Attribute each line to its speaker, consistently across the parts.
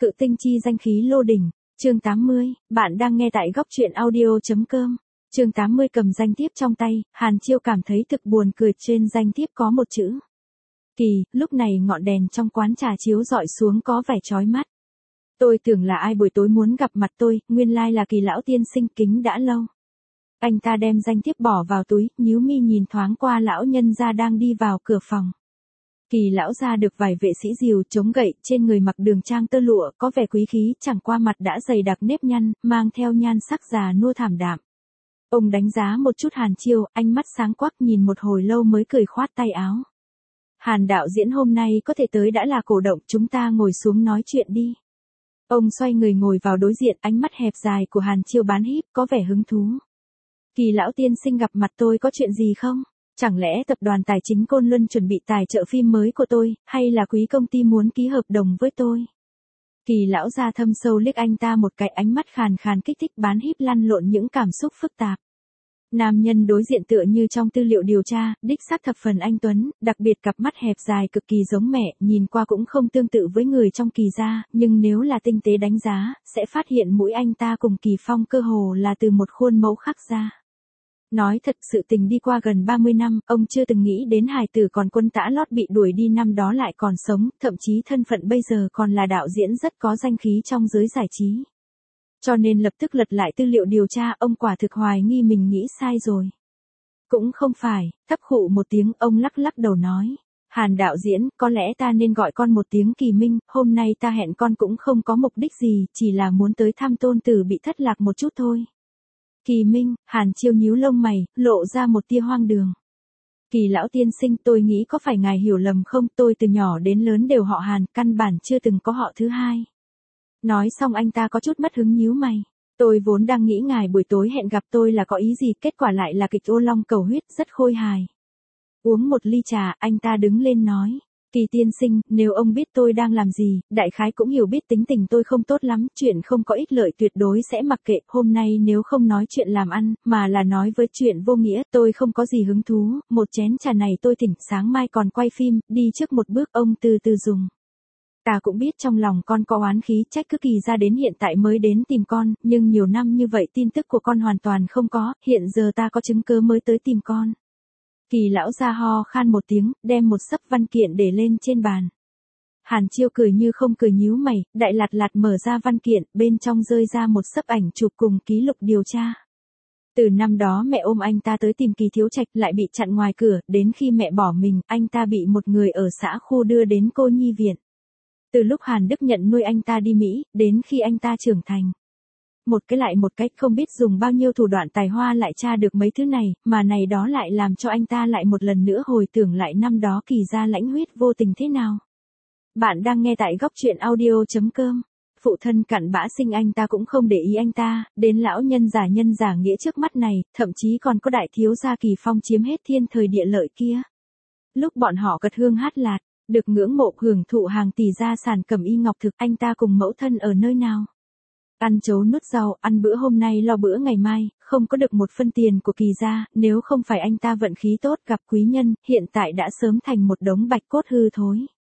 Speaker 1: Cự tinh chi danh khí lô đỉnh, chương 80, bạn đang nghe tại góc truyện audio.com. Chương 80 cầm danh thiếp trong tay, Hàn Chiêu cảm thấy thực buồn cười, trên danh thiếp có một chữ Kỳ, lúc này ngọn đèn trong quán trà chiếu rọi xuống có vẻ chói mắt. Tôi tưởng là ai buổi tối muốn gặp mặt tôi, nguyên lai là Kỳ lão tiên sinh, kính đã lâu. Anh ta đem danh thiếp bỏ vào túi, nhíu mi nhìn thoáng qua lão nhân gia đang đi vào cửa phòng. Kỳ lão gia được vài vệ sĩ dìu chống gậy, trên người mặc đường trang tơ lụa, có vẻ quý khí, chẳng qua mặt đã dày đặc nếp nhăn, mang theo nhan sắc già nua thảm đạm. Ông đánh giá một chút Hàn Chiêu, ánh mắt sáng quắc, nhìn một hồi lâu mới cười khoát tay áo. Hàn đạo diễn hôm nay có thể tới đã là cổ động, chúng ta ngồi xuống nói chuyện đi. Ông xoay người ngồi vào đối diện, ánh mắt hẹp dài của Hàn Chiêu bán híp, có vẻ hứng thú. Kỳ lão tiên sinh gặp mặt tôi có chuyện gì không? Chẳng lẽ tập đoàn tài chính Côn Luân chuẩn bị tài trợ phim mới của tôi, hay là quý công ty muốn ký hợp đồng với tôi? Kỳ lão gia thâm sâu liếc anh ta một cái, ánh mắt khàn khàn kích thích bán híp lăn lộn những cảm xúc phức tạp. Nam nhân đối diện tựa như trong tư liệu điều tra, đích xác thập phần anh tuấn, đặc biệt cặp mắt hẹp dài cực kỳ giống mẹ, nhìn qua cũng không tương tự với người trong Kỳ gia, nhưng nếu là tinh tế đánh giá, sẽ phát hiện mũi anh ta cùng Kỳ Phong cơ hồ là từ một khuôn mẫu khác ra. Nói thật, sự tình đi qua gần 30 năm, ông chưa từng nghĩ đến hài tử còn Quân Tã Lót bị đuổi đi năm đó lại còn sống, thậm chí thân phận bây giờ còn là đạo diễn rất có danh khí trong giới giải trí. Cho nên lập tức lật lại tư liệu điều tra, ông quả thực hoài nghi mình nghĩ sai rồi. Cũng không phải, thấp khụ một tiếng, ông lắc lắc đầu nói. Hàn đạo diễn, có lẽ ta nên gọi con một tiếng Kỳ Minh, hôm nay ta hẹn con cũng không có mục đích gì, chỉ là muốn tới thăm tôn tử bị thất lạc một chút thôi. Kỳ Minh, Hàn Chiêu nhíu lông mày, lộ ra một tia hoang đường. Kỳ lão tiên sinh, tôi nghĩ có phải ngài hiểu lầm không, tôi từ nhỏ đến lớn đều họ Hàn, căn bản chưa từng có họ thứ hai. Nói xong anh ta có chút mất hứng nhíu mày. Tôi vốn đang nghĩ ngài buổi tối hẹn gặp tôi là có ý gì, kết quả lại là kịch Ô Long Cầu Huyết, rất khôi hài. Uống một ly trà, anh ta đứng lên nói. Kỳ tiên sinh, nếu ông biết tôi đang làm gì, đại khái cũng hiểu biết tính tình tôi không tốt lắm, chuyện không có ích lợi tuyệt đối sẽ mặc kệ, hôm nay nếu không nói chuyện làm ăn, mà là nói với chuyện vô nghĩa, tôi không có gì hứng thú, một chén trà này tôi thỉnh, sáng mai còn quay phim, đi trước một bước, ông từ từ dùng. Ta cũng biết trong lòng con có oán khí, trách cứ Kỳ ra đến hiện tại mới đến tìm con, nhưng nhiều năm như vậy tin tức của con hoàn toàn không có, hiện giờ ta có chứng cứ mới tới tìm con. Kỳ lão gia ho khan một tiếng, đem một xấp văn kiện để lên trên bàn. Hàn Chiêu cười như không cười nhíu mày, đại lạt lạt mở ra văn kiện, bên trong rơi ra một xấp ảnh chụp cùng ký lục điều tra. Từ năm đó mẹ ôm anh ta tới tìm Kỳ Thiếu Trạch, lại bị chặn ngoài cửa, đến khi mẹ bỏ mình, anh ta bị một người ở xã khu đưa đến cô nhi viện. Từ lúc Hàn Đức nhận nuôi anh ta đi Mỹ, đến khi anh ta trưởng thành. Một cái lại một cách, không biết dùng bao nhiêu thủ đoạn tài hoa lại tra được mấy thứ này, mà này đó lại làm cho anh ta lại một lần nữa hồi tưởng lại năm đó Kỳ gia lãnh huyết vô tình thế nào. Bạn đang nghe tại góc truyện audio.com. Phụ thân cặn bã sinh anh ta cũng không để ý anh ta, đến lão nhân giả nghĩa trước mắt này, thậm chí còn có đại thiếu gia Kỳ Phong chiếm hết thiên thời địa lợi kia. Lúc bọn họ cật hương hát lạt, được ngưỡng mộ hưởng thụ hàng tỷ gia sản cẩm y ngọc thực, anh ta cùng mẫu thân ở nơi nào? Ăn chấu nuốt rau, ăn bữa hôm nay lo bữa ngày mai, không có được một phân tiền của Kỳ gia, nếu không phải anh ta vận khí tốt gặp quý nhân, hiện tại đã sớm thành một đống bạch cốt hư thối.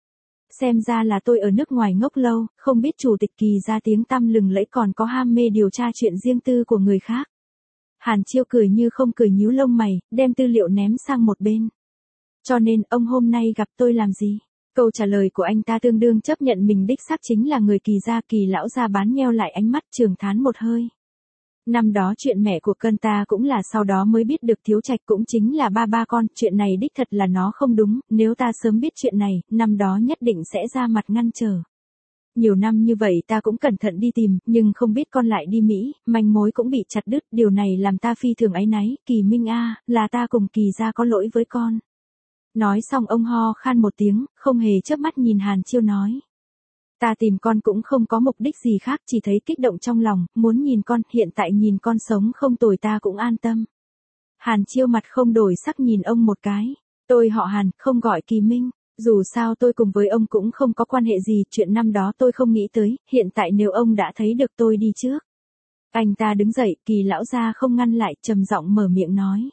Speaker 1: Xem ra là tôi ở nước ngoài ngốc lâu, không biết chủ tịch Kỳ gia tiếng tăm lừng lẫy còn có ham mê điều tra chuyện riêng tư của người khác. Hàn Chiêu cười như không cười nhíu lông mày, đem tư liệu ném sang một bên. Cho nên, ông hôm nay gặp tôi làm gì? Câu trả lời của anh ta tương đương chấp nhận mình đích xác chính là người Kỳ gia. Kỳ lão gia bán nheo lại ánh mắt, trường thán một hơi. Năm đó chuyện mẹ của Cơn ta cũng là sau đó mới biết được Thiếu Trạch cũng chính là ba con, chuyện này đích thật là nó không đúng, nếu ta sớm biết chuyện này, năm đó nhất định sẽ ra mặt ngăn trở. Nhiều năm như vậy ta cũng cẩn thận đi tìm, nhưng không biết con lại đi Mỹ, manh mối cũng bị chặt đứt, điều này làm ta phi thường áy náy, Kỳ Minh a, là ta cùng Kỳ gia có lỗi với con. Nói xong ông ho khan một tiếng, không hề chớp mắt nhìn Hàn Chiêu nói. Ta tìm con cũng không có mục đích gì khác, chỉ thấy kích động trong lòng, muốn nhìn con, hiện tại nhìn con sống không tồi ta cũng an tâm. Hàn Chiêu mặt không đổi sắc nhìn ông một cái. Tôi họ Hàn, không gọi Kỳ Minh, dù sao tôi cùng với ông cũng không có quan hệ gì, chuyện năm đó tôi không nghĩ tới, hiện tại nếu ông đã thấy được tôi đi trước. Anh ta đứng dậy, Kỳ lão gia không ngăn lại, trầm giọng mở miệng nói.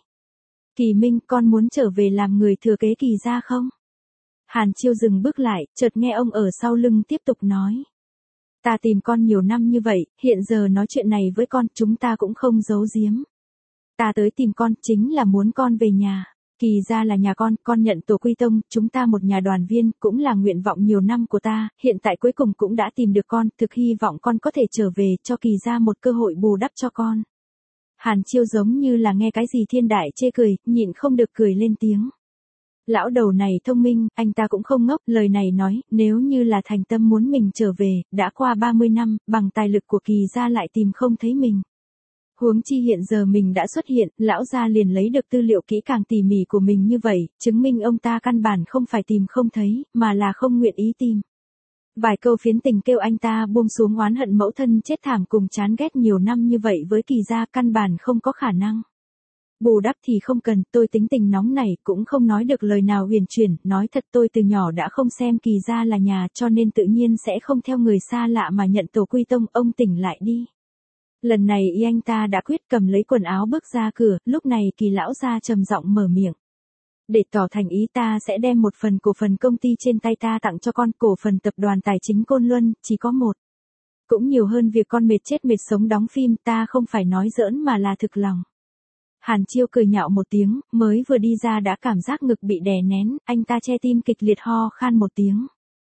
Speaker 1: Kỳ Minh, con muốn trở về làm người thừa kế Kỳ gia không? Hàn Chiêu dừng bước lại, chợt nghe ông ở sau lưng tiếp tục nói. Ta tìm con nhiều năm như vậy, hiện giờ nói chuyện này với con, chúng ta cũng không giấu giếm. Ta tới tìm con chính là muốn con về nhà. Kỳ gia là nhà con nhận tổ quy tông, chúng ta một nhà đoàn viên, cũng là nguyện vọng nhiều năm của ta, hiện tại cuối cùng cũng đã tìm được con, thực hy vọng con có thể trở về, cho Kỳ gia một cơ hội bù đắp cho con. Hàn Chiêu giống như là nghe cái gì thiên đại chê cười, nhịn không được cười lên tiếng. Lão đầu này thông minh, anh ta cũng không ngốc, lời này nói, nếu như là thành tâm muốn mình trở về, đã qua 30 năm, bằng tài lực của Kỳ gia lại tìm không thấy mình. Huống chi hiện giờ mình đã xuất hiện, lão gia liền lấy được tư liệu kỹ càng tỉ mỉ của mình như vậy, chứng minh ông ta căn bản không phải tìm không thấy, mà là không nguyện ý tìm. Vài câu phiến tình kêu anh ta buông xuống oán hận mẫu thân chết thảm cùng chán ghét nhiều năm như vậy với Kỳ gia, căn bản không có khả năng. Bù đắp thì không cần, tôi tính tình nóng này cũng không nói được lời nào huyền chuyển, nói thật tôi từ nhỏ đã không xem Kỳ gia là nhà, cho nên tự nhiên sẽ không theo người xa lạ mà nhận tổ quy tông, ông tỉnh lại đi. Lần này y anh ta đã quyết, cầm lấy quần áo bước ra cửa, lúc này Kỳ lão gia trầm giọng mở miệng. Để tỏ thành ý, ta sẽ đem một phần cổ phần công ty trên tay ta tặng cho con, cổ phần tập đoàn tài chính Côn Luân, chỉ có một. Cũng nhiều hơn việc con mệt chết mệt sống đóng phim, ta không phải nói giỡn mà là thực lòng. Hàn Chiêu cười nhạo một tiếng, mới vừa đi ra đã cảm giác ngực bị đè nén, anh ta che tim kịch liệt ho khan một tiếng.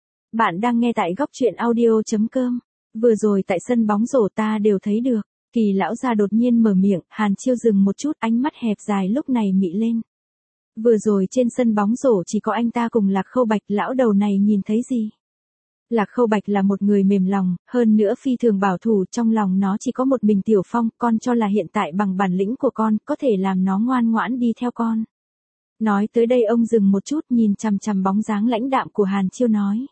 Speaker 1: Bạn đang nghe tại góc truyện audio.com. Vừa rồi tại sân bóng rổ ta đều thấy được. Kỳ lão gia đột nhiên mở miệng, Hàn Chiêu dừng một chút, ánh mắt hẹp dài lúc này mị lên. Vừa rồi trên sân bóng rổ chỉ có anh ta cùng Lạc Khâu Bạch, lão đầu này nhìn thấy gì? Lạc Khâu Bạch là một người mềm lòng, hơn nữa phi thường bảo thủ, trong lòng nó chỉ có một mình Tiểu Phong, con cho là hiện tại bằng bản lĩnh của con, có thể làm nó ngoan ngoãn đi theo con. Nói tới đây ông dừng một chút, nhìn chằm chằm bóng dáng lãnh đạm của Hàn Chiêu nói.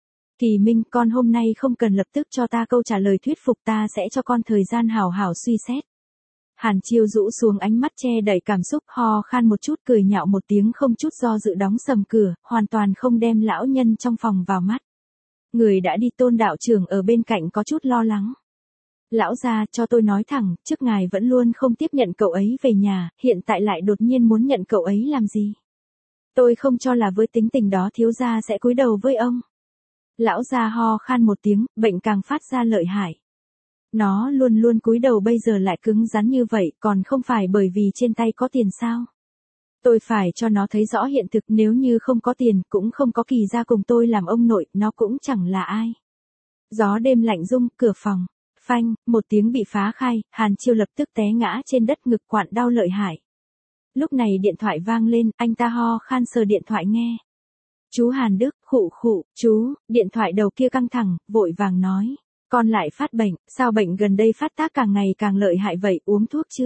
Speaker 1: Kỳ Minh, con hôm nay không cần lập tức cho ta câu trả lời thuyết phục, ta sẽ cho con thời gian hảo hảo suy xét. Hàn Chiêu rũ xuống ánh mắt che đậy cảm xúc, ho khan một chút, cười nhạo một tiếng, không chút do dự đóng sầm cửa, hoàn toàn không đem lão nhân trong phòng vào mắt. Người đã đi, Tôn đạo trưởng ở bên cạnh có chút lo lắng. Lão gia, cho tôi nói thẳng, trước ngài vẫn luôn không tiếp nhận cậu ấy về nhà, hiện tại lại đột nhiên muốn nhận cậu ấy làm gì? Tôi không cho là với tính tình đó thiếu gia sẽ cúi đầu với ông. Lão gia ho khan một tiếng, bệnh càng phát ra lợi hại. Nó luôn luôn cúi đầu, bây giờ lại cứng rắn như vậy, còn không phải bởi vì trên tay có tiền sao? Tôi phải cho nó thấy rõ hiện thực, nếu như không có tiền, cũng không có Kỳ gia cùng tôi làm ông nội, nó cũng chẳng là ai. Gió đêm lạnh rung, cửa phòng. Phanh, một tiếng bị phá khai, Hàn Chiêu lập tức té ngã trên đất, ngực quặn đau lợi hại. Lúc này điện thoại vang lên, anh ta ho khan sờ điện thoại nghe. Chú Hàn Đức, khụ khụ, chú, điện thoại đầu kia căng thẳng, vội vàng nói. Con lại phát bệnh, sao bệnh gần đây phát tác càng ngày càng lợi hại vậy, uống thuốc chưa?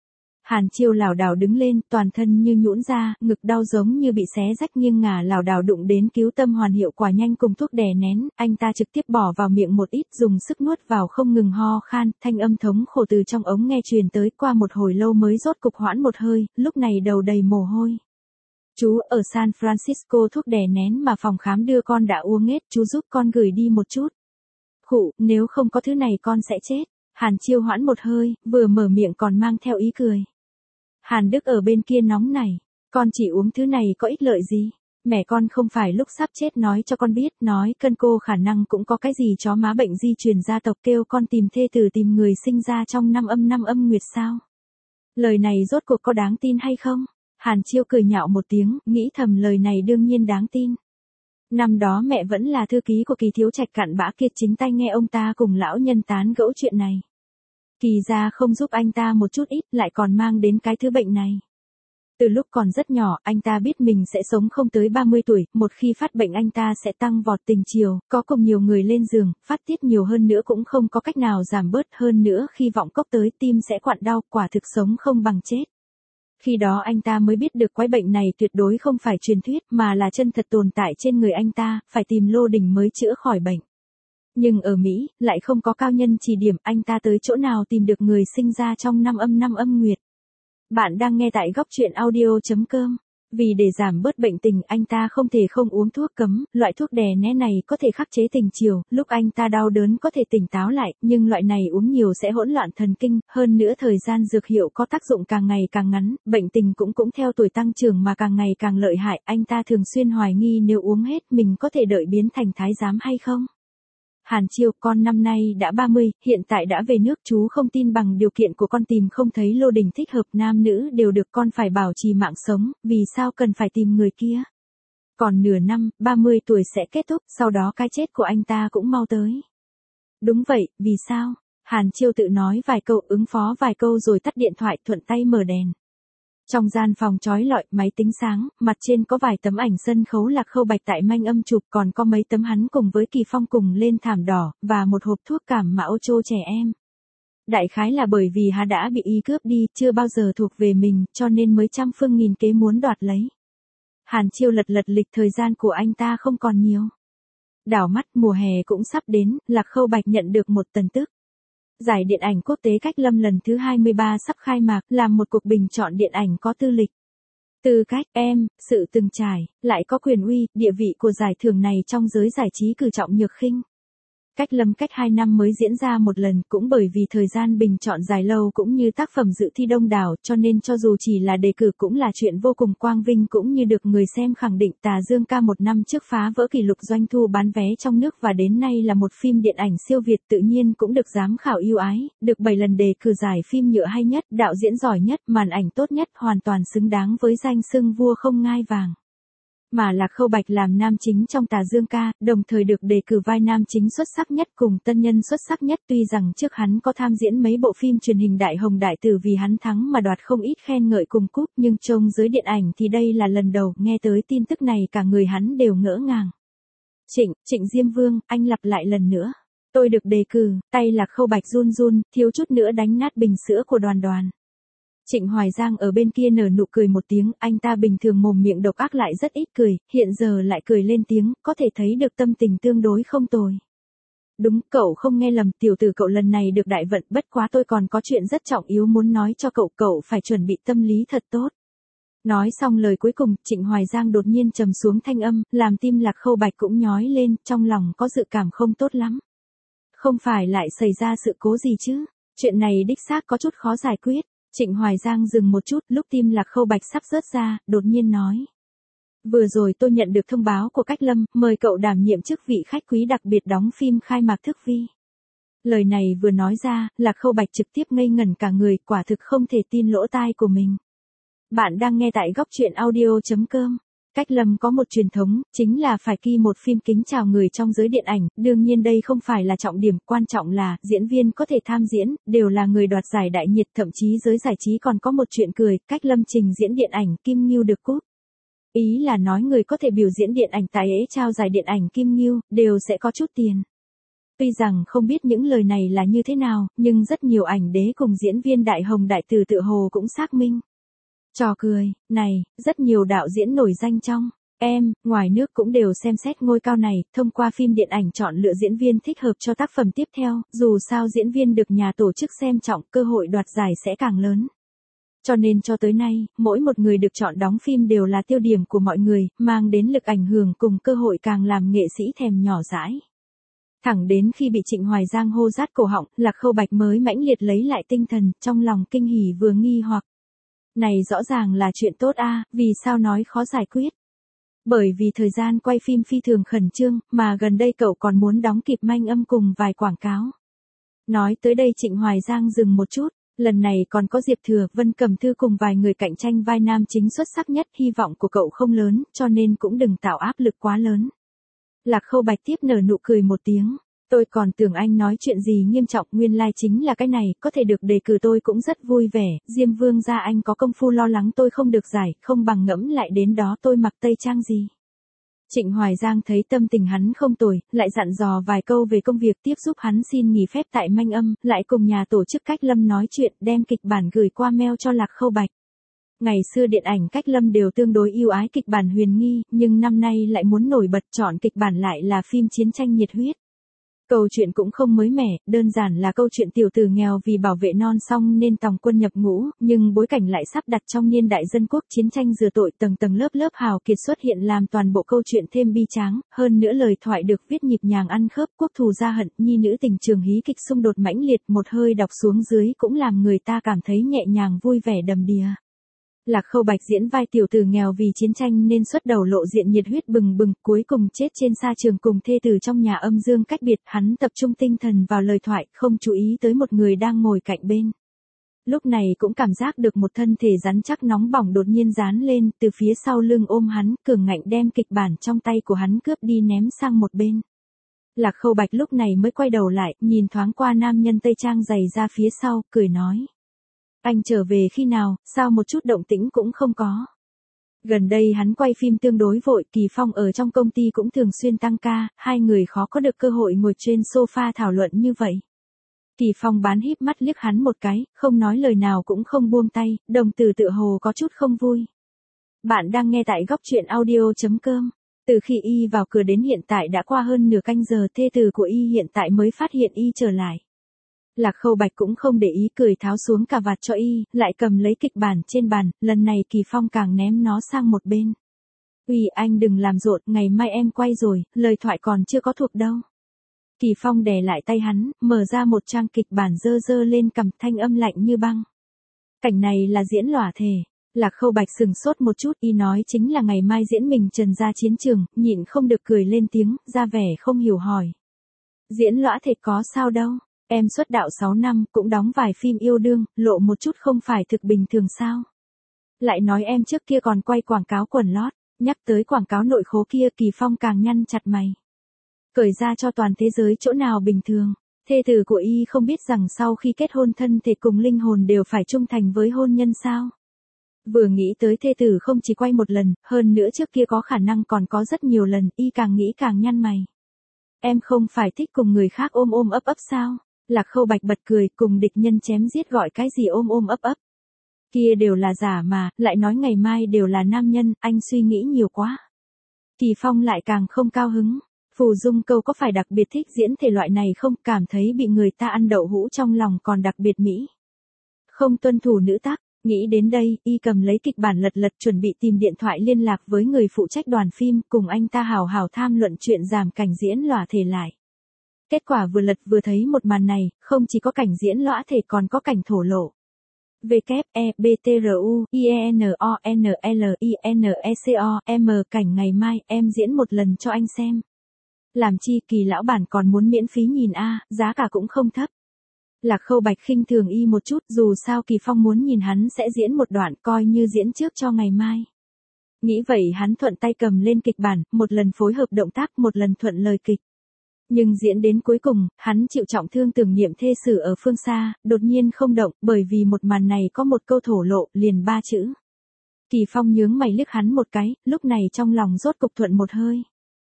Speaker 1: Hàn Chiêu lảo đảo đứng lên, toàn thân như nhũn ra, ngực đau giống như bị xé rách, nghiêng ngả lảo đảo đụng đến cứu tâm hoàn hiệu quả nhanh cùng thuốc đè nén, anh ta trực tiếp bỏ vào miệng một ít, dùng sức nuốt vào, không ngừng ho khan, thanh âm thống khổ từ trong ống nghe truyền tới, qua một hồi lâu mới rốt cục hoãn một hơi, lúc này đầu đầy mồ hôi. Chú, ở San Francisco thuốc đè nén mà phòng khám đưa con đã uống hết, chú giúp con gửi đi một chút. Khụ, nếu không có thứ này con sẽ chết. Hàn Chiêu hoãn một hơi, vừa mở miệng còn mang theo ý cười. Hàn Đức ở bên kia nóng nảy, con chỉ uống thứ này có ích lợi gì? Mẹ con không phải lúc sắp chết nói cho con biết, nói cân cô khả năng cũng có cái gì chó má bệnh di truyền gia tộc, kêu con tìm thê tử tìm người sinh ra trong năm âm nguyệt sao? Lời này rốt cuộc có đáng tin hay không? Hàn Chiêu cười nhạo một tiếng, nghĩ thầm lời này đương nhiên đáng tin. Năm đó mẹ vẫn là thư ký của Kỳ thiếu trạch cặn bã kia, chính tay nghe ông ta cùng lão nhân tán gẫu chuyện này. Kỳ gia không giúp anh ta một chút ít, lại còn mang đến cái thứ bệnh này. Từ lúc còn rất nhỏ, anh ta biết mình sẽ sống không tới 30 tuổi, một khi phát bệnh anh ta sẽ tăng vọt tình chiều, có cùng nhiều người lên giường, phát tiết nhiều hơn nữa cũng không có cách nào giảm bớt, hơn nữa khi vọng cốc tới tim sẽ quặn đau, quả thực sống không bằng chết. Khi đó anh ta mới biết được quái bệnh này tuyệt đối không phải truyền thuyết mà là chân thật tồn tại trên người anh ta, phải tìm lô đỉnh mới chữa khỏi bệnh. Nhưng ở Mỹ, lại không có cao nhân chỉ điểm, anh ta tới chỗ nào tìm được người sinh ra trong năm âm nguyệt. Bạn đang nghe tại góc truyện audio.com. Vì để giảm bớt bệnh tình, anh ta không thể không uống thuốc cấm, loại thuốc đè nén này có thể khắc chế tình chiều, lúc anh ta đau đớn có thể tỉnh táo lại, nhưng loại này uống nhiều sẽ hỗn loạn thần kinh, hơn nữa thời gian dược hiệu có tác dụng càng ngày càng ngắn, bệnh tình cũng theo tuổi tăng trưởng mà càng ngày càng lợi hại, anh ta thường xuyên hoài nghi nếu uống hết mình có thể đợi biến thành thái giám hay không. Hàn Chiêu, con năm nay đã 30, hiện tại đã về nước, chú không tin bằng điều kiện của con tìm không thấy Lô Đình thích hợp, nam nữ đều được, con phải bảo trì mạng sống, vì sao cần phải tìm người kia. Còn nửa năm, 30 tuổi sẽ kết thúc, sau đó cái chết của anh ta cũng mau tới. Đúng vậy, vì sao? Hàn Chiêu tự nói vài câu, ứng phó vài câu rồi tắt điện thoại, thuận tay mở đèn. Trong gian phòng chói lọi, máy tính sáng, mặt trên có vài tấm ảnh sân khấu Lạc Khâu Bạch tại Manh Âm chụp, còn có mấy tấm hắn cùng với Kỳ Phong cùng lên thảm đỏ, và một hộp thuốc cảm mạo Ocho trẻ em. Đại khái là bởi vì hắn đã bị y cướp đi, chưa bao giờ thuộc về mình, cho nên mới trăm phương nghìn kế muốn đoạt lấy. Hàn Chiêu lật lịch thời gian của anh ta không còn nhiều. Đảo mắt, mùa hè cũng sắp đến, Lạc Khâu Bạch nhận được một tin tức. Giải điện ảnh quốc tế Cách Lâm lần thứ 23 sắp khai mạc, làm một cuộc bình chọn điện ảnh có tư lịch. Tư cách, sự từng trải, lại có quyền uy, địa vị của giải thưởng này trong giới giải trí cử trọng nhược khinh. Cách Lâm cách 2 năm mới diễn ra một lần, cũng bởi vì thời gian bình chọn dài lâu cũng như tác phẩm dự thi đông đảo, cho nên cho dù chỉ là đề cử cũng là chuyện vô cùng quang vinh, cũng như được người xem khẳng định. Tà Dương Ca một năm trước phá vỡ kỷ lục doanh thu bán vé trong nước và đến nay là một phim điện ảnh siêu việt, tự nhiên cũng được giám khảo yêu ái, được 7 lần đề cử giải phim nhựa hay nhất, đạo diễn giỏi nhất, màn ảnh tốt nhất, hoàn toàn xứng đáng với danh xưng vua không ngai vàng. Mà Lạc Khâu Bạch làm nam chính trong Tà Dương Ca, đồng thời được đề cử vai nam chính xuất sắc nhất cùng tân nhân xuất sắc nhất. Tuy rằng trước hắn có tham diễn mấy bộ phim truyền hình đại hồng đại tử vì hắn thắng mà đoạt không ít khen ngợi cùng cúp, nhưng trong giới điện ảnh thì đây là lần đầu. Nghe tới tin tức này cả người hắn đều ngỡ ngàng. Trịnh Diêm Vương, anh lặp lại lần nữa. Tôi được đề cử, tay Lạc Khâu Bạch run run, thiếu chút nữa đánh nát bình sữa của Đoàn. Trịnh Hoài Giang ở bên kia nở nụ cười một tiếng, anh ta bình thường mồm miệng độc ác lại rất ít cười, hiện giờ lại cười lên tiếng, có thể thấy được tâm tình tương đối không tồi. Đúng, cậu không nghe lầm, tiểu tử cậu lần này được đại vận, bất quá tôi còn có chuyện rất trọng yếu muốn nói cho cậu, cậu phải chuẩn bị tâm lý thật tốt. Nói xong lời cuối cùng, Trịnh Hoài Giang đột nhiên trầm xuống thanh âm, làm tim Lạc Khâu Bạch cũng nhói lên, trong lòng có dự cảm không tốt lắm. Không phải lại xảy ra sự cố gì chứ? Chuyện này đích xác có chút khó giải quyết. Trịnh Hoài Giang dừng một chút, lúc tim Lạc Khâu Bạch sắp rớt ra, đột nhiên nói. Vừa rồi tôi nhận được thông báo của Cách Lâm, mời cậu đảm nhiệm chức vị khách quý đặc biệt đóng phim khai mạc Thức Vi. Lời này vừa nói ra, Lạc Khâu Bạch trực tiếp ngây ngẩn cả người, quả thực không thể tin lỗ tai của mình. Bạn đang nghe tại góc truyện audio.com. Cách Lâm có một truyền thống, chính là phải ghi một phim kính chào người trong giới điện ảnh, đương nhiên đây không phải là trọng điểm, quan trọng là, diễn viên có thể tham diễn, đều là người đoạt giải đại nhiệt, thậm chí giới giải trí còn có một chuyện cười, Cách Lâm trình diễn điện ảnh, Kim Ngưu được cúp. Ý là nói người có thể biểu diễn điện ảnh tại lễ trao giải điện ảnh Kim Ngưu, đều sẽ có chút tiền. Tuy rằng không biết những lời này là như thế nào, nhưng rất nhiều ảnh đế cùng diễn viên đại hồng đại tử tự hồ cũng xác minh. Trò cười, này, rất nhiều đạo diễn nổi danh trong, ngoài nước cũng đều xem xét ngôi cao này, thông qua phim điện ảnh chọn lựa diễn viên thích hợp cho tác phẩm tiếp theo, dù sao diễn viên được nhà tổ chức xem trọng, cơ hội đoạt giải sẽ càng lớn. Cho nên cho tới nay, mỗi một người được chọn đóng phim đều là tiêu điểm của mọi người, mang đến lực ảnh hưởng cùng cơ hội càng làm nghệ sĩ thèm nhỏ dãi. Thẳng đến khi bị Trịnh Hoài Giang hô rát cổ họng, Lạc Khâu Bạch mới mãnh liệt lấy lại tinh thần, trong lòng kinh hỉ vừa nghi hoặc. Này rõ ràng là chuyện tốt a, vì sao nói khó giải quyết? Bởi vì thời gian quay phim phi thường khẩn trương, mà gần đây cậu còn muốn đóng kịp Manh Âm cùng vài quảng cáo. Nói tới đây Trịnh Hoài Giang dừng một chút, lần này còn có Diệp Thừa, Vân Cẩm Thư cùng vài người cạnh tranh vai nam chính xuất sắc nhất, hy vọng của cậu không lớn, cho nên cũng đừng tạo áp lực quá lớn. Lạc Khâu Bạch tiếp nở nụ cười một tiếng. Tôi còn tưởng anh nói chuyện gì nghiêm trọng, nguyên lai chính là cái này, có thể được đề cử tôi cũng rất vui vẻ, Diêm Vương gia anh có công phu lo lắng tôi không được giải, không bằng ngẫm lại đến đó tôi mặc tây trang gì. Trịnh Hoài Giang thấy tâm tình hắn không tồi, lại dặn dò vài câu về công việc, tiếp giúp hắn xin nghỉ phép tại Manh Âm, lại cùng nhà tổ chức Cách Lâm nói chuyện, đem kịch bản gửi qua mail cho Lạc Khâu Bạch. Ngày xưa điện ảnh Cách Lâm đều tương đối yêu ái kịch bản huyền nghi, nhưng năm nay lại muốn nổi bật, chọn kịch bản lại là phim chiến tranh nhiệt huyết. Câu chuyện cũng không mới mẻ, đơn giản là câu chuyện tiểu tử nghèo vì bảo vệ non sông nên tòng quân nhập ngũ, nhưng bối cảnh lại sắp đặt trong niên đại dân quốc, chiến tranh rửa tội, tầng tầng lớp lớp hào kiệt xuất hiện làm toàn bộ câu chuyện thêm bi tráng, hơn nữa lời thoại được viết nhịp nhàng ăn khớp, quốc thù gia hận, nhi nữ tình trường hí kịch xung đột mãnh liệt, một hơi đọc xuống dưới cũng làm người ta cảm thấy nhẹ nhàng vui vẻ đầm đìa. Lạc Khâu Bạch diễn vai tiểu tử nghèo vì chiến tranh nên xuất đầu lộ diện nhiệt huyết bừng bừng, cuối cùng chết trên sa trường cùng thê tử trong nhà âm dương cách biệt, hắn tập trung tinh thần vào lời thoại, không chú ý tới một người đang ngồi cạnh bên. Lúc này cũng cảm giác được một thân thể rắn chắc nóng bỏng đột nhiên dán lên, từ phía sau lưng ôm hắn, cường ngạnh đem kịch bản trong tay của hắn cướp đi ném sang một bên. Lạc Khâu Bạch lúc này mới quay đầu lại, nhìn thoáng qua nam nhân tây trang giày ra phía sau, cười nói. Anh trở về khi nào, sao một chút động tĩnh cũng không có. Gần đây hắn quay phim tương đối vội, Kỳ Phong ở trong công ty cũng thường xuyên tăng ca, hai người khó có được cơ hội ngồi trên sofa thảo luận như vậy. Kỳ Phong bán híp mắt liếc hắn một cái, không nói lời nào cũng không buông tay, đồng tử tựa hồ có chút không vui. Bạn đang nghe tại góc truyện audio.com. Từ khi y vào cửa đến hiện tại đã qua hơn nửa canh giờ, thê tử của y hiện tại mới phát hiện y trở lại. Lạc Khâu Bạch cũng không để ý, cười tháo xuống cà vạt cho y, lại cầm lấy kịch bản trên bàn, lần này Kỳ Phong càng ném nó sang một bên. Uy, anh đừng làm rộn, ngày mai em quay rồi, lời thoại còn chưa có thuộc đâu. Kỳ Phong đè lại tay hắn, mở ra một trang kịch bản dơ dơ lên cầm, thanh âm lạnh như băng. Cảnh này là diễn lỏa thể. Lạc Khâu Bạch sừng sốt một chút, y nói chính là ngày mai diễn mình trần ra chiến trường, nhịn không được cười lên tiếng, ra vẻ không hiểu hỏi. Diễn lõa thể có sao đâu, em xuất đạo 6 năm, cũng đóng vài phim yêu đương, lộ một chút không phải thực bình thường sao. Lại nói em trước kia còn quay quảng cáo quần lót, nhắc tới quảng cáo nội khố kia Kỳ Phong càng nhăn chặt mày. Cởi ra cho toàn thế giới chỗ nào bình thường, thê tử của y không biết rằng sau khi kết hôn thân thể cùng linh hồn đều phải trung thành với hôn nhân sao. Vừa nghĩ tới thê tử không chỉ quay một lần, hơn nữa trước kia có khả năng còn có rất nhiều lần, y càng nghĩ càng nhăn mày. Em không phải thích cùng người khác ôm ôm ấp ấp sao? Lạc Khâu Bạch bật cười, cùng địch nhân chém giết gọi cái gì ôm ôm ấp ấp. Kia đều là giả mà, lại nói ngày mai đều là nam nhân, anh suy nghĩ nhiều quá. Kỳ Phong lại càng không cao hứng. Phù Dung Câu có phải đặc biệt thích diễn thể loại này không, cảm thấy bị người ta ăn đậu hũ trong lòng còn đặc biệt mỹ. Không tuân thủ nữ tác. Nghĩ đến đây, y cầm lấy kịch bản lật lật chuẩn bị tìm điện thoại liên lạc với người phụ trách đoàn phim, cùng anh ta hào hào tham luận chuyện giảm cảnh diễn lõa thể lại. Kết quả vừa lật vừa thấy một màn này, không chỉ có cảnh diễn lõa thể còn có cảnh thổ lộ. WEBTRUINONLINECO cảnh ngày mai, em diễn một lần cho anh xem. Làm chi, Kỳ lão bản còn muốn miễn phí nhìn giá cả cũng không thấp. Lạc Khâu Bạch khinh thường y một chút, dù sao Kỳ Phong muốn nhìn hắn sẽ diễn một đoạn, coi như diễn trước cho ngày mai. Nghĩ vậy hắn thuận tay cầm lên kịch bản, một lần phối hợp động tác, một lần thuận lời kịch. Nhưng diễn đến cuối cùng, hắn chịu trọng thương tưởng niệm thê sử ở phương xa, đột nhiên không động, bởi vì một màn này có một câu thổ lộ, liền 3 chữ. Kỳ Phong nhướng mày liếc hắn một cái, lúc này trong lòng rốt cục thuận một hơi.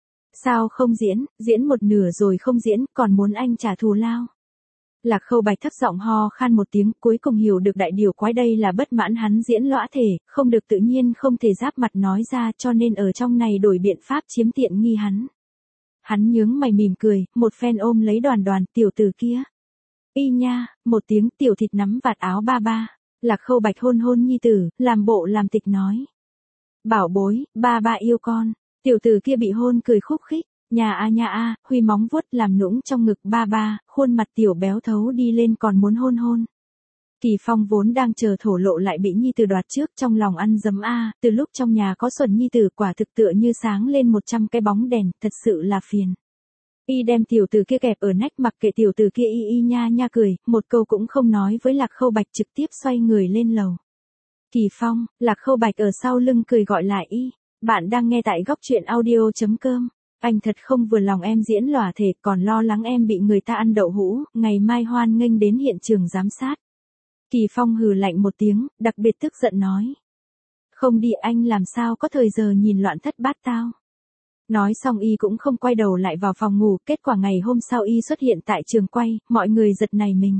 Speaker 1: Sao không diễn một nửa rồi không diễn, còn muốn anh trả thù lao. Lạc Khâu Bạch thấp giọng ho khan một tiếng, cuối cùng hiểu được đại điều quái đây là bất mãn hắn diễn lõa thể, không được tự nhiên không thể giáp mặt nói ra, cho nên ở trong này đổi biện pháp chiếm tiện nghi hắn. Hắn nhướng mày mỉm cười, một phen ôm lấy Đoàn Đoàn, tiểu tử kia. Y nha, một tiếng tiểu thịt nắm vạt áo ba ba. Lạc Khâu Bạch hôn hôn nhi tử, làm bộ làm tịch nói. Bảo bối, ba ba yêu con. Tiểu tử kia bị hôn cười khúc khích. Nhà a, huy móng vuốt làm nũng trong ngực ba ba, khuôn mặt tiểu béo thấu đi lên còn muốn hôn hôn. Kỳ Phong vốn đang chờ thổ lộ lại bị nhi tử đoạt trước, trong lòng ăn dấm từ lúc trong nhà có Xuân nhi tử quả thực tựa như sáng lên 100 cái bóng đèn, thật sự là phiền. Y đem tiểu tử kia kẹp ở nách, mặc kệ tiểu tử kia y nha cười, một câu cũng không nói với Lạc Khâu Bạch, trực tiếp xoay người lên lầu. Kỳ Phong, Lạc Khâu Bạch ở sau lưng cười gọi lại y. Bạn đang nghe tại góc truyện audio.com. Anh thật không vừa lòng em diễn lòa thể, còn lo lắng em bị người ta ăn đậu hũ, ngày mai hoan nghênh đến hiện trường giám sát. Kỳ Phong hừ lạnh một tiếng, đặc biệt tức giận nói. Không đi, anh làm sao có thời giờ nhìn loạn thất bát tao. Nói xong y cũng không quay đầu lại vào phòng ngủ, kết quả ngày hôm sau y xuất hiện tại trường quay, mọi người giật nảy mình.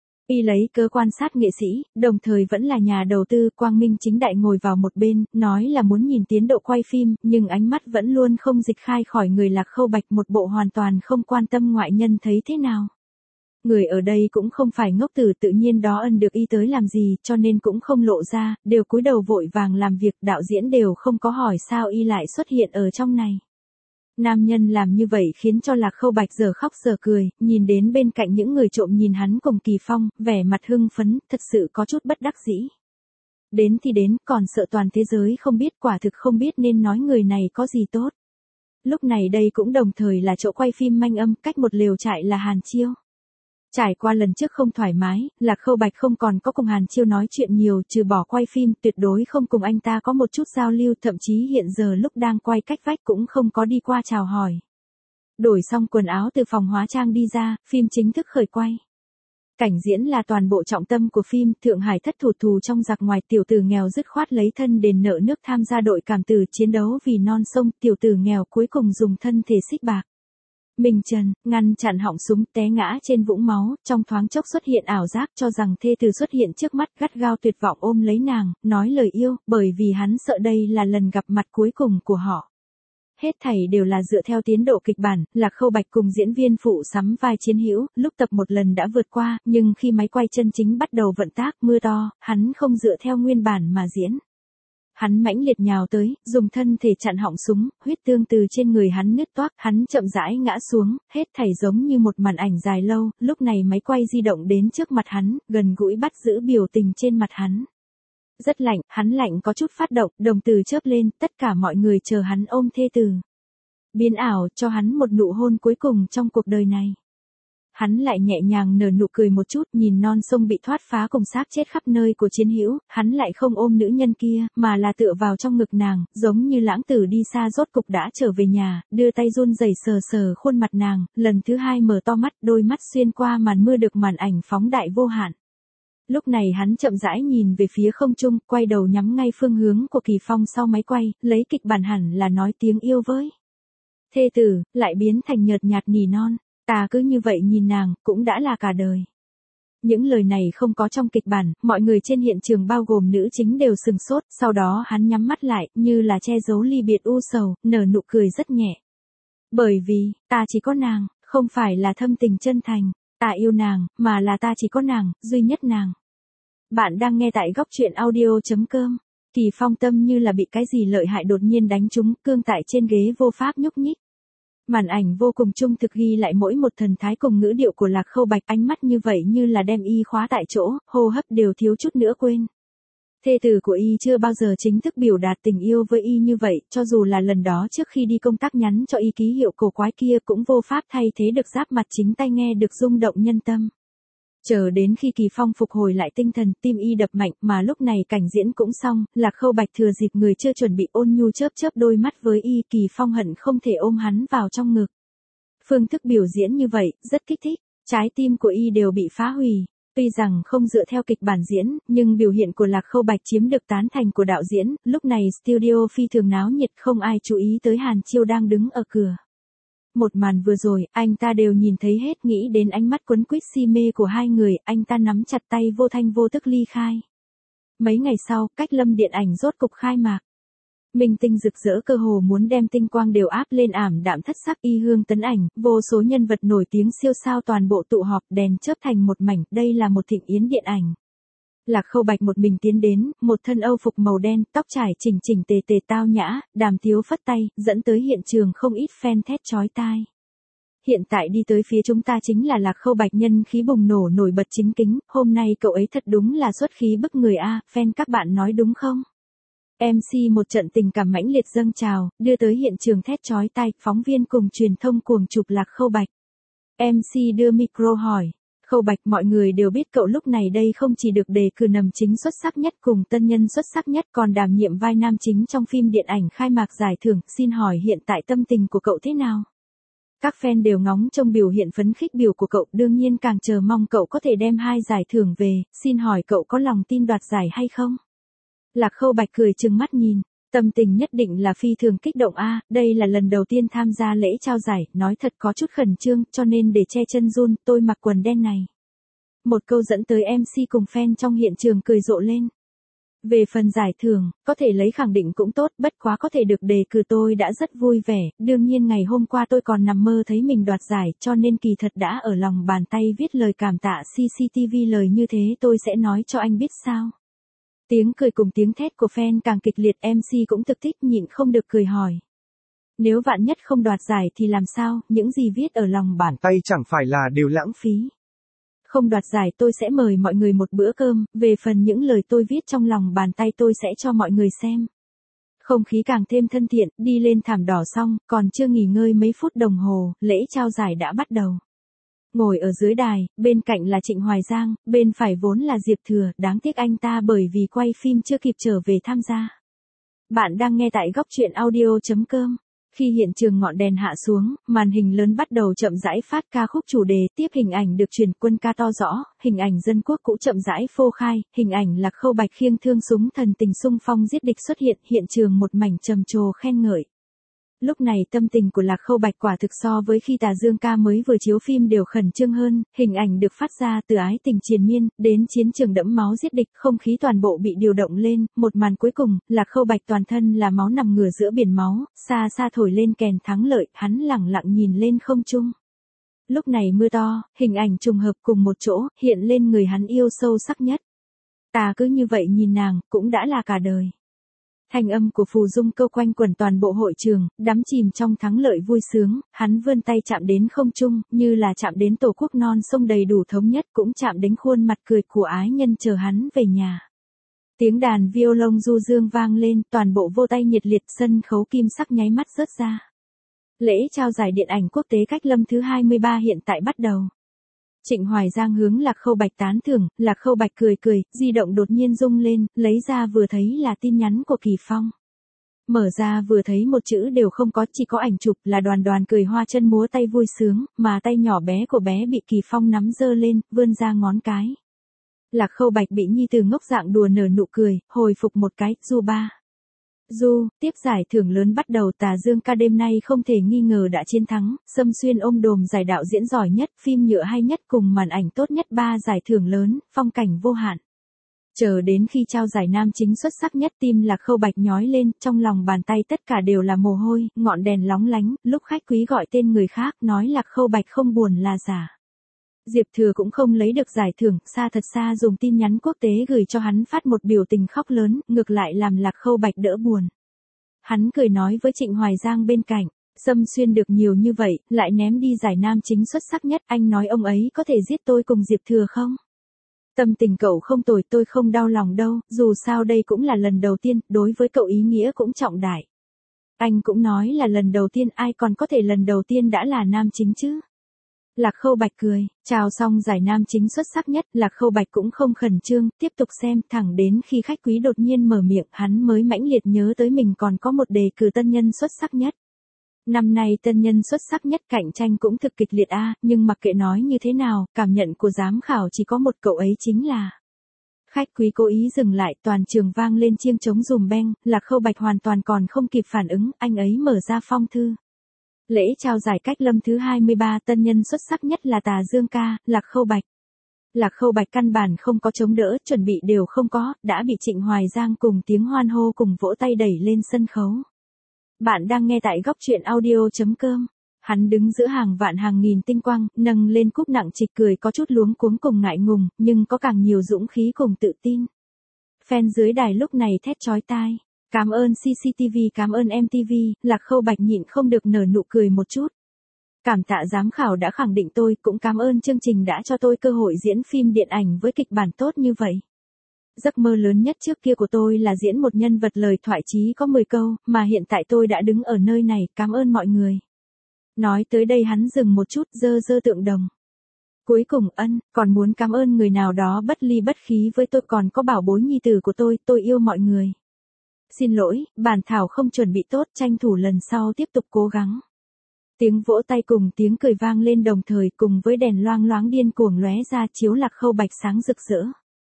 Speaker 1: Y lấy cớ quan sát nghệ sĩ, đồng thời vẫn là nhà đầu tư, quang minh chính đại ngồi vào một bên, nói là muốn nhìn tiến độ quay phim, nhưng ánh mắt vẫn luôn không dịch khai khỏi người Lạc Khâu Bạch, một bộ hoàn toàn không quan tâm ngoại nhân thấy thế nào. Người ở đây cũng không phải ngốc tử, tự nhiên đó ân được y tới làm gì, cho nên cũng không lộ ra, đều cúi đầu vội vàng làm việc, đạo diễn đều không có hỏi sao y lại xuất hiện ở trong này. Nam nhân làm như vậy khiến cho Lạc Khâu Bạch giờ khóc giờ cười, nhìn đến bên cạnh những người trộm nhìn hắn cùng Kỳ Phong, vẻ mặt hưng phấn, thật sự có chút bất đắc dĩ. Đến thì đến, còn sợ toàn thế giới không biết, quả thực không biết nên nói người này có gì tốt. Lúc này đây cũng đồng thời là chỗ quay phim manh âm, cách một lều trại là Hàn Chiêu. Trải qua lần trước không thoải mái, Lạc Khâu Bạch không còn có cùng Hàn Chiêu nói chuyện nhiều, trừ bỏ quay phim, tuyệt đối không cùng anh ta có một chút giao lưu, thậm chí hiện giờ lúc đang quay cách vách cũng không có đi qua chào hỏi. Đổi xong quần áo từ phòng hóa trang đi ra, phim chính thức khởi quay. Cảnh diễn là toàn bộ trọng tâm của phim, Thượng Hải thất thủ thù trong giặc ngoài, tiểu tử nghèo dứt khoát lấy thân đền nợ nước tham gia đội cảm tử chiến đấu vì non sông, tiểu tử nghèo cuối cùng dùng thân thể xích bạc. Minh Trần, ngăn chặn họng súng té ngã trên vũng máu, trong thoáng chốc xuất hiện ảo giác cho rằng thê tử xuất hiện trước mắt, gắt gao tuyệt vọng ôm lấy nàng, nói lời yêu, bởi vì hắn sợ đây là lần gặp mặt cuối cùng của họ. Hết thảy đều là dựa theo tiến độ kịch bản, Lạc Khâu Bạch cùng diễn viên phụ sắm vai chiến hữu, lúc tập một lần đã vượt qua, nhưng khi máy quay chân chính bắt đầu vận tác, mưa to, hắn không dựa theo nguyên bản mà diễn. Hắn mãnh liệt nhào tới, dùng thân thể chặn họng súng, huyết tương từ trên người hắn nứt toác, hắn chậm rãi ngã xuống, hết thảy giống như một màn ảnh dài lâu, lúc này máy quay di động đến trước mặt hắn, gần gũi bắt giữ biểu tình trên mặt hắn. Rất lạnh, hắn lạnh có chút phát động, đồng tử chớp lên, tất cả mọi người chờ hắn ôm thê tử. Biến ảo cho hắn một nụ hôn cuối cùng trong cuộc đời này. Hắn lại nhẹ nhàng nở nụ cười một chút, nhìn non sông bị thoát phá cùng xác chết khắp nơi của chiến hữu, hắn lại không ôm nữ nhân kia, mà là tựa vào trong ngực nàng, giống như lãng tử đi xa rốt cục đã trở về nhà, đưa tay run rẩy sờ sờ khuôn mặt nàng, lần thứ hai mở to mắt, đôi mắt xuyên qua màn mưa được màn ảnh phóng đại vô hạn. Lúc này hắn chậm rãi nhìn về phía không trung, quay đầu nhắm ngay phương hướng của Kỳ Phong sau máy quay, lấy kịch bản hẳn là nói tiếng yêu với thê tử, lại biến thành nhợt nhạt nỉ non, ta cứ như vậy nhìn nàng, cũng đã là cả đời. Những lời này không có trong kịch bản, mọi người trên hiện trường bao gồm nữ chính đều sừng sốt, sau đó hắn nhắm mắt lại, như là che giấu ly biệt u sầu, nở nụ cười rất nhẹ. Bởi vì, ta chỉ có nàng, không phải là thâm tình chân thành, ta yêu nàng, mà là ta chỉ có nàng, duy nhất nàng. Bạn đang nghe tại góc truyện audio.com. Kỳ Phong tâm như là bị cái gì lợi hại đột nhiên đánh trúng, cương tại trên ghế vô pháp nhúc nhích. Màn ảnh vô cùng trung thực ghi lại mỗi một thần thái cùng ngữ điệu của Lạc Khâu Bạch, ánh mắt như vậy như là đem y khóa tại chỗ, hô hấp đều thiếu chút nữa quên. Thê tử của y chưa bao giờ chính thức biểu đạt tình yêu với y như vậy, cho dù là lần đó trước khi đi công tác nhắn cho y ký hiệu cổ quái kia cũng vô pháp thay thế được giáp mặt chính tay nghe được rung động nhân tâm. Chờ đến khi Kỳ Phong phục hồi lại tinh thần, tim y đập mạnh, mà lúc này cảnh diễn cũng xong, Lạc Khâu Bạch thừa dịp người chưa chuẩn bị ôn nhu chớp chớp đôi mắt với y, Kỳ Phong hận không thể ôm hắn vào trong ngực. Phương thức biểu diễn như vậy, rất kích thích, trái tim của y đều bị phá hủy. Tuy rằng không dựa theo kịch bản diễn, nhưng biểu hiện của Lạc Khâu Bạch chiếm được tán thành của đạo diễn, lúc này studio phi thường náo nhiệt, không ai chú ý tới Hàn Chiêu đang đứng ở cửa. Một màn vừa rồi, anh ta đều nhìn thấy hết, nghĩ đến ánh mắt quấn quýt si mê của hai người, anh ta nắm chặt tay vô thanh vô tức ly khai. Mấy ngày sau, Cách Lâm điện ảnh rốt cục khai mạc. Minh tinh rực rỡ cơ hồ muốn đem tinh quang đều áp lên ảm đạm thất sắc, y hương tấn ảnh, vô số nhân vật nổi tiếng siêu sao toàn bộ tụ họp, đèn chớp thành một mảnh, đây là một thịnh yến điện ảnh. Lạc Khâu Bạch một mình tiến đến, một thân âu phục màu đen, tóc trải chỉnh chỉnh tề tề tao nhã, Đàm Tiếu phất tay, dẫn tới hiện trường không ít fan thét chói tai. Hiện tại đi tới phía chúng ta chính là Lạc Khâu Bạch, nhân khí bùng nổ nổi bật chính kính, hôm nay cậu ấy thật đúng là xuất khí bức người a, fan các bạn nói đúng không? MC một trận tình cảm mãnh liệt dâng trào, đưa tới hiện trường thét chói tai, phóng viên cùng truyền thông cuồng chụp Lạc Khâu Bạch. MC đưa micro hỏi. Khâu Bạch, mọi người đều biết cậu lúc này đây không chỉ được đề cử nam chính xuất sắc nhất cùng tân nhân xuất sắc nhất, còn đảm nhiệm vai nam chính trong phim điện ảnh khai mạc giải thưởng, xin hỏi hiện tại tâm tình của cậu thế nào? Các fan đều ngóng trông biểu hiện phấn khích biểu của cậu, đương nhiên càng chờ mong cậu có thể đem 2 giải thưởng về, xin hỏi cậu có lòng tin đoạt giải hay không? Lạc Khâu Bạch cười trừng mắt nhìn. Tâm tình nhất định là phi thường kích động a, đây là lần đầu tiên tham gia lễ trao giải, nói thật có chút khẩn trương, cho nên để che chân run, tôi mặc quần đen này. Một câu dẫn tới MC cùng fan trong hiện trường cười rộ lên. Về phần giải thưởng, có thể lấy khẳng định cũng tốt, bất quá có thể được đề cử tôi đã rất vui vẻ, đương nhiên ngày hôm qua tôi còn nằm mơ thấy mình đoạt giải, cho nên kỳ thật đã ở lòng bàn tay viết lời cảm tạ CCTV, lời như thế tôi sẽ nói cho anh biết sao. Tiếng cười cùng tiếng thét của fan càng kịch liệt, MC cũng thực thích nhịn không được cười hỏi. Nếu vạn nhất không đoạt giải thì làm sao, những gì viết ở lòng bàn tay chẳng phải là đều lãng phí. Không đoạt giải tôi sẽ mời mọi người một bữa cơm, về phần những lời tôi viết trong lòng bàn tay tôi sẽ cho mọi người xem. Không khí càng thêm thân thiện, đi lên thảm đỏ xong, còn chưa nghỉ ngơi mấy phút đồng hồ, lễ trao giải đã bắt đầu. Ngồi ở dưới đài, bên cạnh là Trịnh Hoài Giang, bên phải vốn là Diệp Thừa, đáng tiếc anh ta bởi vì quay phim chưa kịp trở về tham gia. Bạn đang nghe tại góc truyện audio.com. Khi hiện trường ngọn đèn hạ xuống, màn hình lớn bắt đầu chậm rãi phát ca khúc chủ đề, tiếp hình ảnh được truyền quân ca to rõ, hình ảnh dân quốc cũ chậm rãi phô khai, hình ảnh Lạc Khâu Bạch khiêng thương súng thần tình xung phong giết địch xuất hiện, hiện trường một mảnh trầm trồ khen ngợi. Lúc này tâm tình của Lạc Khâu Bạch quả thực so với khi Tà Dương ca mới vừa chiếu phim đều khẩn trương hơn, hình ảnh được phát ra từ ái tình triền miên, đến chiến trường đẫm máu giết địch, không khí toàn bộ bị điều động lên, một màn cuối cùng, Lạc Khâu Bạch toàn thân là máu nằm ngửa giữa biển máu, xa xa thổi lên kèn thắng lợi, hắn lẳng lặng nhìn lên không trung. Lúc này mưa to, hình ảnh trùng hợp cùng một chỗ, hiện lên người hắn yêu sâu sắc nhất. Ta cứ như vậy nhìn nàng, cũng đã là cả đời. Thanh âm của Phù Dung Câu quanh quẩn toàn bộ hội trường, đắm chìm trong thắng lợi vui sướng, hắn vươn tay chạm đến không trung, như là chạm đến tổ quốc non sông đầy đủ thống nhất, cũng chạm đến khuôn mặt cười của ái nhân chờ hắn về nhà. Tiếng đàn violon du dương vang lên, toàn bộ vô tay nhiệt liệt, sân khấu kim sắc nháy mắt rớt ra. Lễ trao giải điện ảnh quốc tế Cách Lâm thứ 23 hiện tại bắt đầu. Trịnh Hoài Giang hướng Lạc Khâu Bạch tán thưởng, Lạc Khâu Bạch cười cười, di động đột nhiên rung lên, lấy ra vừa thấy là tin nhắn của Kỳ Phong. Mở ra vừa thấy một chữ đều không có, chỉ có ảnh chụp là Đoàn Đoàn cười hoa chân múa tay vui sướng, mà tay nhỏ bé của bé bị Kỳ Phong nắm giơ lên, vươn ra ngón cái. Lạc Khâu Bạch bị nhi tử ngốc dạng đùa nở nụ cười, hồi phục một cái, du ba. Du, tiếp giải thưởng lớn bắt đầu, Tà Dương ca đêm nay không thể nghi ngờ đã chiến thắng, Sâm Xuyên ôm đồm giải đạo diễn giỏi nhất, phim nhựa hay nhất cùng màn ảnh tốt nhất, 3 giải thưởng lớn, phong cảnh vô hạn. Chờ đến khi trao giải nam chính xuất sắc nhất, tim Lạc Khâu Bạch nhói lên, trong lòng bàn tay tất cả đều là mồ hôi, ngọn đèn lóng lánh, lúc khách quý gọi tên người khác, nói Lạc Khâu Bạch không buồn là giả. Diệp Thừa cũng không lấy được giải thưởng, xa thật xa dùng tin nhắn quốc tế gửi cho hắn phát một biểu tình khóc lớn, ngược lại làm Lạc Khâu Bạch đỡ buồn. Hắn cười nói với Trịnh Hoài Giang bên cạnh, Sâm Xuyên được nhiều như vậy, lại ném đi giải nam chính xuất sắc nhất, anh nói ông ấy có thể giết tôi cùng Diệp Thừa không? Tâm tình cậu không tồi, tôi không đau lòng đâu, dù sao đây cũng là lần đầu tiên, đối với cậu ý nghĩa cũng trọng đại. Anh cũng nói là lần đầu tiên, ai còn có thể lần đầu tiên đã là nam chính chứ? Lạc Khâu Bạch cười, chào xong giải nam chính xuất sắc nhất, Lạc Khâu Bạch cũng không khẩn trương, tiếp tục xem, thẳng đến khi khách quý đột nhiên mở miệng, hắn mới mãnh liệt nhớ tới mình còn có một đề cử tân nhân xuất sắc nhất. Năm nay tân nhân xuất sắc nhất cạnh tranh cũng thực kịch liệt nhưng mặc kệ nói như thế nào, cảm nhận của giám khảo chỉ có một, cậu ấy chính là. Khách quý cố ý dừng lại, toàn trường vang lên chiêng trống dùm beng, Lạc Khâu Bạch hoàn toàn còn không kịp phản ứng, anh ấy mở ra phong thư. Lễ trao giải Cách Lâm thứ 23, tân nhân xuất sắc nhất là Tà Dương ca, Lạc Khâu Bạch. Lạc Khâu Bạch căn bản không có chống đỡ, chuẩn bị đều không có, đã bị Trịnh Hoài Giang cùng tiếng hoan hô cùng vỗ tay đẩy lên sân khấu. Bạn đang nghe tại góc truyện audio.com. Hắn đứng giữa hàng vạn hàng nghìn tinh quang, nâng lên cúp nặng trịch cười có chút luống cuống cùng ngại ngùng, nhưng có càng nhiều dũng khí cùng tự tin. Fan dưới đài lúc này thét chói tai. Cảm ơn CCTV, cảm ơn MTV, Lạc Khâu Bạch nhịn không được nở nụ cười một chút. Cảm tạ giám khảo đã khẳng định tôi, cũng cảm ơn chương trình đã cho tôi cơ hội diễn phim điện ảnh với kịch bản tốt như vậy. Giấc mơ lớn nhất trước kia của tôi là diễn một nhân vật lời thoại chí có 10 câu, mà hiện tại tôi đã đứng ở nơi này, cảm ơn mọi người. Nói tới đây hắn dừng một chút, giơ tượng đồng. Cuối cùng còn muốn cảm ơn người nào đó bất ly bất khí với tôi, còn có bảo bối nhi tử của tôi yêu mọi người. Xin lỗi, bản thảo không chuẩn bị tốt, tranh thủ lần sau tiếp tục cố gắng. Tiếng vỗ tay cùng tiếng cười vang lên đồng thời, cùng với đèn loang loáng điên cuồng lóe ra chiếu Lạc Khâu Bạch sáng rực rỡ.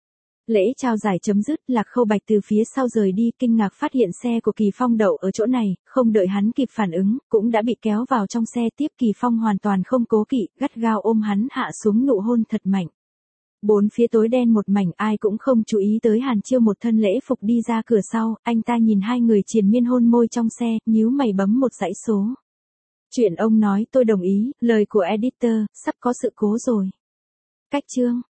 Speaker 1: Lễ trao giải chấm dứt, Lạc Khâu Bạch từ phía sau rời đi, kinh ngạc phát hiện xe của Kỳ Phong đậu ở chỗ này, không đợi hắn kịp phản ứng, cũng đã bị kéo vào trong xe tiếp. Kỳ Phong hoàn toàn không cố kỵ, gắt gao ôm hắn hạ xuống nụ hôn thật mạnh. Bốn phía tối đen một mảnh, ai cũng không chú ý tới Hàn Chiêu một thân lễ phục đi ra cửa sau, anh ta nhìn hai người triền miên hôn môi trong xe, nhíu mày bấm một dãy số. Chuyện ông nói tôi đồng ý, lời của editor, sắp có sự cố rồi. Cách chương.